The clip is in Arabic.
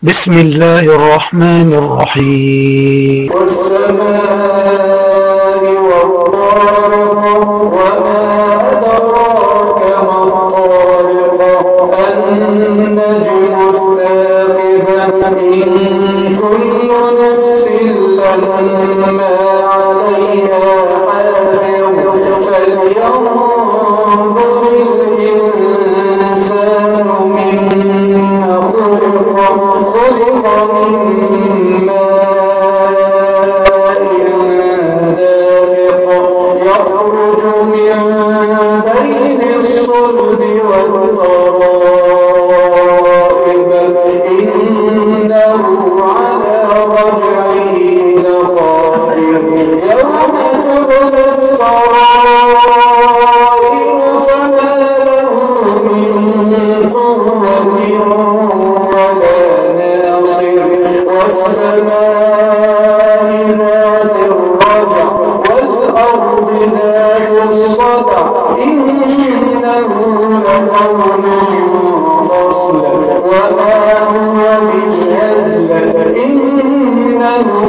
بسم الله الرحمن الرحيم. والسماء والطارق وما أدراك ما الطارق النجم الثاقب إن كل نفس لما عليها حافظ فلينظر الإنسان مما خلق من ماء دافق يخرج من بين الصلب والترائب إنه على رجعه لقادر يوم تبلى السرائر فما له من قوة ولا ناصر والسماء ذات الرجع والأرض ذات الصدع إنه لقول فصل وما هو بالهزل إنه